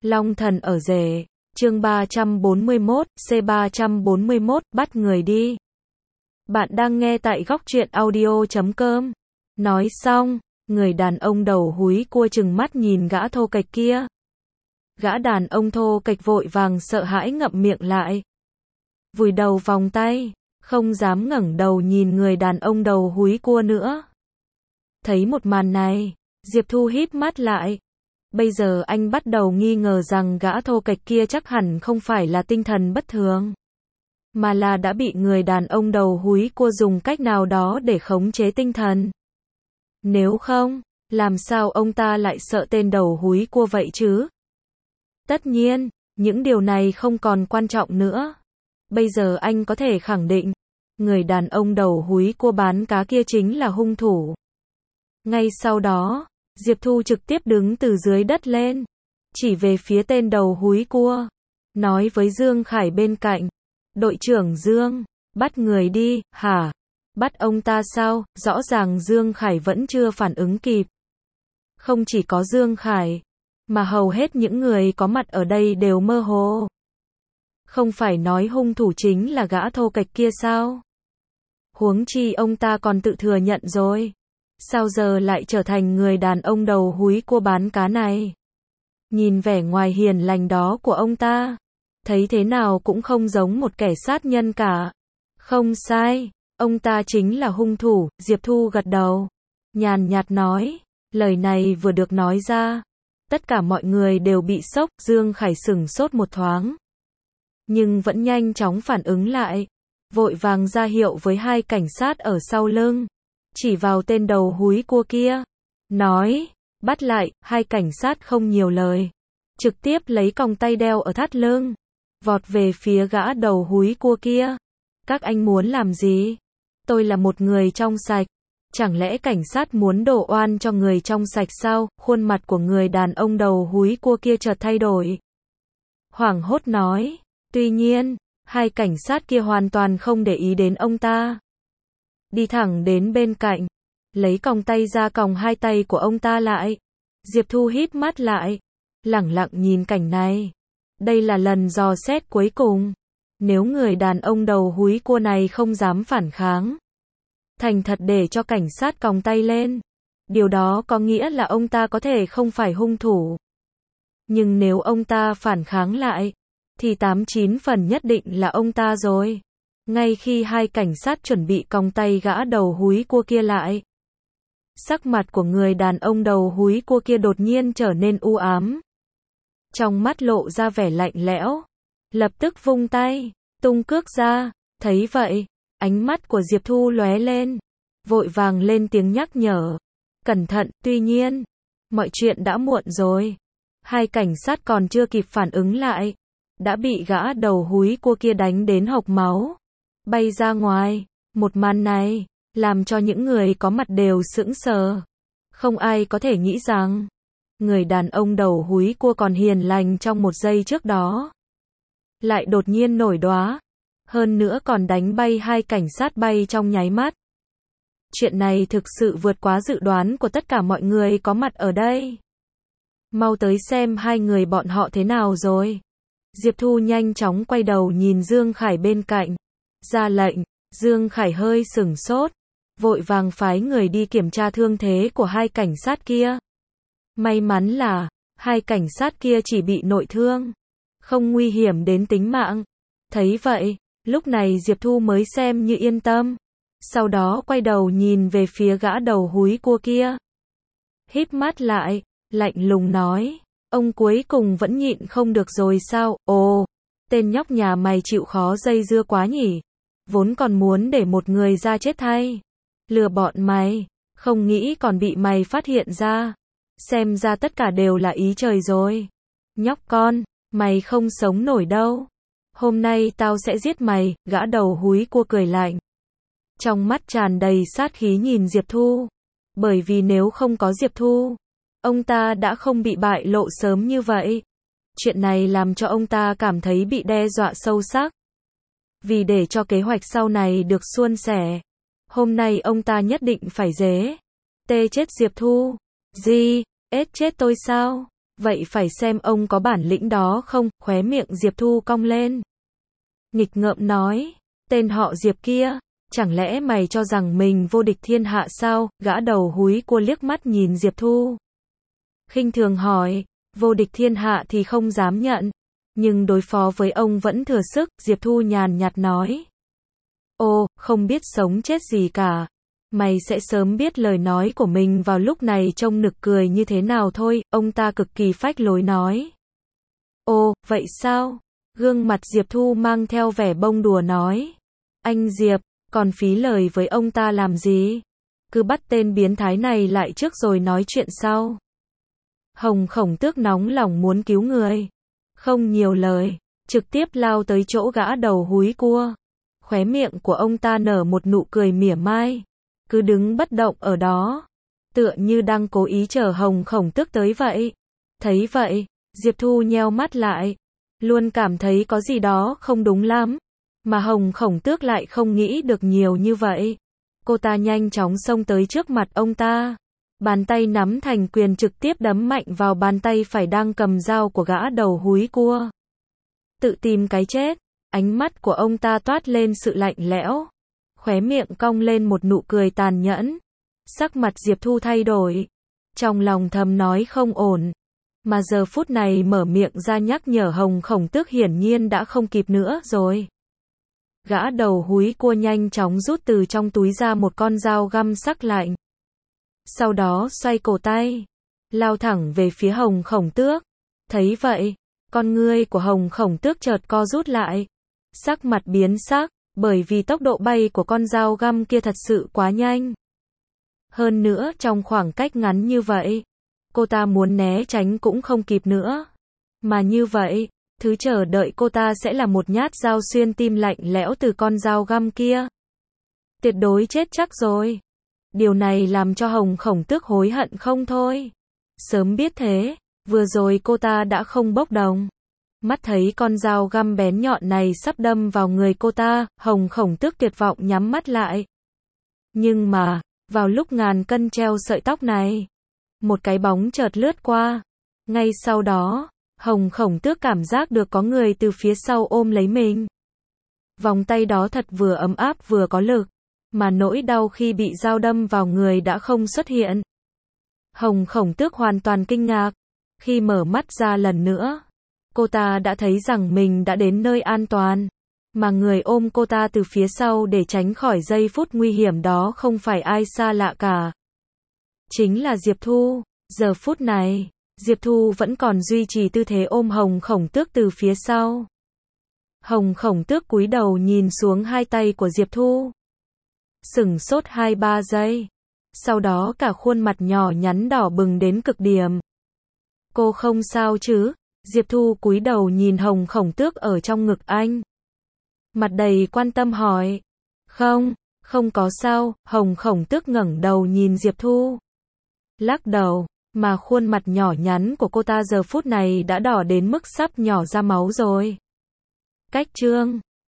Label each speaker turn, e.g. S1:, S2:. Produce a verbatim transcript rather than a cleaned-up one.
S1: Long thần ở rể, chương ba trăm bốn mươi mốt, C ba trăm bốn mươi mốt, bắt người đi. Bạn đang nghe tại góc truyện audio chấm com. Nói xong, người đàn ông đầu húi cua chừng mắt nhìn gã thô kệch kia. Gã đàn ông thô kệch vội vàng sợ hãi ngậm miệng lại. Vùi đầu vòng tay, không dám ngẩng đầu nhìn người đàn ông đầu húi cua nữa. Thấy một màn này, Diệp Thu híp mắt lại. Bây giờ anh bắt đầu nghi ngờ rằng gã thô kệch kia chắc hẳn không phải là tinh thần bất thường, mà là đã bị người đàn ông đầu húi cua dùng cách nào đó để khống chế tinh thần. Nếu không, làm sao ông ta lại sợ tên đầu húi cua vậy chứ? Tất nhiên, những điều này không còn quan trọng nữa. Bây giờ anh có thể khẳng định, người đàn ông đầu húi cua bán cá kia chính là hung thủ. Ngay sau đó, Diệp Thu trực tiếp đứng từ dưới đất lên, chỉ về phía tên đầu húi cua, nói với Dương Khải bên cạnh, đội trưởng Dương, bắt người đi, hả? Bắt ông ta sao? Rõ ràng Dương Khải vẫn chưa phản ứng kịp. Không chỉ có Dương Khải, mà hầu hết những người có mặt ở đây đều mơ hồ. Không phải nói hung thủ chính là gã thô kệch kia sao? Huống chi ông ta còn tự thừa nhận rồi. Sao giờ lại trở thành người đàn ông đầu húi cua bán cá này? Nhìn vẻ ngoài hiền lành đó của ông ta, thấy thế nào cũng không giống một kẻ sát nhân cả. Không sai, ông ta chính là hung thủ. Diệp Thu gật đầu, nhàn nhạt nói. Lời này vừa được nói ra, tất cả mọi người đều bị sốc. Dương Khải sửng sốt một thoáng, nhưng vẫn nhanh chóng phản ứng lại, vội vàng ra hiệu với hai cảnh sát ở sau lưng, chỉ vào tên đầu húi cua kia, nói, bắt lại. Hai cảnh sát không nhiều lời, trực tiếp lấy còng tay đeo ở thắt lưng, vọt về phía gã đầu húi cua kia. Các anh muốn làm gì? Tôi là một người trong sạch. Chẳng lẽ cảnh sát muốn đổ oan cho người trong sạch sao? Khuôn mặt của người đàn ông đầu húi cua kia chợt thay đổi, hoảng hốt nói. Tuy nhiên, hai cảnh sát kia hoàn toàn không để ý đến ông ta, đi thẳng đến bên cạnh, lấy còng tay ra còng hai tay của ông ta lại. Diệp Thu híp mắt lại, lẳng lặng nhìn cảnh này. Đây là lần dò xét cuối cùng. Nếu người đàn ông đầu húi cua này không dám phản kháng, thành thật để cho cảnh sát còng tay lên, điều đó có nghĩa là ông ta có thể không phải hung thủ. Nhưng nếu ông ta phản kháng lại, thì tám chín phần nhất định là ông ta rồi. Ngay khi hai cảnh sát chuẩn bị còng tay gã đầu húi cua kia lại, sắc mặt của người đàn ông đầu húi cua kia đột nhiên trở nên u ám. Trong mắt lộ ra vẻ lạnh lẽo, lập tức vung tay, tung cước ra. Thấy vậy, ánh mắt của Diệp Thu lóe lên, vội vàng lên tiếng nhắc nhở. Cẩn thận. Tuy nhiên, mọi chuyện đã muộn rồi. Hai cảnh sát còn chưa kịp phản ứng lại, đã bị gã đầu húi cua kia đánh đến hộc máu, bay ra ngoài. Một màn này làm cho những người có mặt đều sững sờ. Không ai có thể nghĩ rằng người đàn ông đầu húi cua còn hiền lành trong một giây trước đó, lại đột nhiên nổi đoá, hơn nữa còn đánh bay hai cảnh sát bay trong nháy mắt. Chuyện này thực sự vượt quá dự đoán của tất cả mọi người có mặt ở đây. Mau tới xem hai người bọn họ thế nào rồi. Diệp Thu nhanh chóng quay đầu nhìn Dương Khải bên cạnh, ra lệnh. Dương Khải hơi sửng sốt, vội vàng phái người đi kiểm tra thương thế của hai cảnh sát kia. May mắn là hai cảnh sát kia chỉ bị nội thương, không nguy hiểm đến tính mạng. Thấy vậy, lúc này Diệp Thu mới xem như yên tâm. Sau đó quay đầu nhìn về phía gã đầu húi cua kia, híp mắt lại, lạnh lùng nói. Ông cuối cùng vẫn nhịn không được rồi sao? Ồ, tên nhóc nhà mày chịu khó dây dưa quá nhỉ. Vốn còn muốn để một người ra chết thay, lừa bọn mày, không nghĩ còn bị mày phát hiện ra. Xem ra tất cả đều là ý trời rồi. Nhóc con, mày không sống nổi đâu. Hôm nay tao sẽ giết mày. Gã đầu húi cua cười lạnh, trong mắt tràn đầy sát khí nhìn Diệp Thu. Bởi vì nếu không có Diệp Thu, ông ta đã không bị bại lộ sớm như vậy. Chuyện này làm cho ông ta cảm thấy bị đe dọa sâu sắc. Vì để cho kế hoạch sau này được suôn sẻ, hôm nay ông ta nhất định phải dế tê chết Diệp Thu. Gì? Ết chết tôi sao? Vậy phải xem ông có bản lĩnh đó không, khóe miệng Diệp Thu cong lên. Nghịch ngợm nói, tên họ Diệp kia, chẳng lẽ mày cho rằng mình vô địch thiên hạ sao, gã đầu húi cua liếc mắt nhìn Diệp Thu. Khinh thường hỏi, vô địch thiên hạ thì không dám nhận, nhưng đối phó với ông vẫn thừa sức, Diệp Thu nhàn nhạt nói. Ô, không biết sống chết gì cả. Mày sẽ sớm biết lời nói của mình vào lúc này trông nực cười như thế nào thôi, ông ta cực kỳ phách lối nói. Ồ, vậy sao? Gương mặt Diệp Thu mang theo vẻ bông đùa nói. Anh Diệp, còn phí lời với ông ta làm gì? Cứ bắt tên biến thái này lại trước rồi nói chuyện sau. Hồng Khổng Tước nóng lòng muốn cứu người. Không nhiều lời, trực tiếp lao tới chỗ gã đầu húi cua. Khóe miệng của ông ta nở một nụ cười mỉa mai. Cứ đứng bất động ở đó, tựa như đang cố ý chờ Hồng Khổng Tước tới vậy. Thấy vậy, Diệp Thu nheo mắt lại, luôn cảm thấy có gì đó không đúng lắm, mà Hồng Khổng Tước lại không nghĩ được nhiều như vậy. Cô ta nhanh chóng xông tới trước mặt ông ta, bàn tay nắm thành quyền trực tiếp đấm mạnh vào bàn tay phải đang cầm dao của gã đầu húi cua. Tự tìm cái chết, ánh mắt của ông ta toát lên sự lạnh lẽo. Khóe miệng cong lên một nụ cười tàn nhẫn. Sắc mặt Diệp Thu thay đổi. Trong lòng thầm nói không ổn. Mà giờ phút này mở miệng ra nhắc nhở Hồng Khổng Tước hiển nhiên đã không kịp nữa rồi. Gã đầu húi cua nhanh chóng rút từ trong túi ra một con dao găm sắc lạnh. Sau đó xoay cổ tay, lao thẳng về phía Hồng Khổng Tước. Thấy vậy, con ngươi của Hồng Khổng Tước chợt co rút lại. Sắc mặt biến sắc. Bởi vì tốc độ bay của con dao găm kia thật sự quá nhanh. Hơn nữa trong khoảng cách ngắn như vậy, cô ta muốn né tránh cũng không kịp nữa. Mà như vậy, thứ chờ đợi cô ta sẽ là một nhát dao xuyên tim lạnh lẽo từ con dao găm kia. Tuyệt đối chết chắc rồi. Điều này làm cho Hồng Khổng Tước hối hận không thôi. Sớm biết thế, vừa rồi cô ta đã không bốc đồng. Mắt thấy con dao găm bén nhọn này sắp đâm vào người cô ta, Hồng Khổng Tước tuyệt vọng nhắm mắt lại. Nhưng mà, vào lúc ngàn cân treo sợi tóc này, một cái bóng chợt lướt qua. Ngay sau đó, Hồng Khổng Tước cảm giác được có người từ phía sau ôm lấy mình. Vòng tay đó thật vừa ấm áp vừa có lực, mà nỗi đau khi bị dao đâm vào người đã không xuất hiện. Hồng Khổng Tước hoàn toàn kinh ngạc. Khi mở mắt ra lần nữa, cô ta đã thấy rằng mình đã đến nơi an toàn, mà người ôm cô ta từ phía sau để tránh khỏi giây phút nguy hiểm đó không phải ai xa lạ cả. Chính là Diệp Thu. Giờ phút này, Diệp Thu vẫn còn duy trì tư thế ôm Hồng Khổng Tước từ phía sau. Hồng Khổng Tước cúi đầu nhìn xuống hai tay của Diệp Thu. Sửng sốt hai ba giây. Sau đó cả khuôn mặt nhỏ nhắn đỏ bừng đến cực điểm. Cô không sao chứ? Diệp Thu cúi đầu nhìn Hồng Khổng Tước ở trong ngực anh. Mặt đầy quan tâm hỏi. Không, không có sao. Hồng Khổng Tước ngẩng đầu nhìn Diệp Thu. Lắc đầu, mà khuôn mặt nhỏ nhắn của cô ta giờ phút này đã đỏ đến mức sắp nhỏ ra máu rồi. Cách chương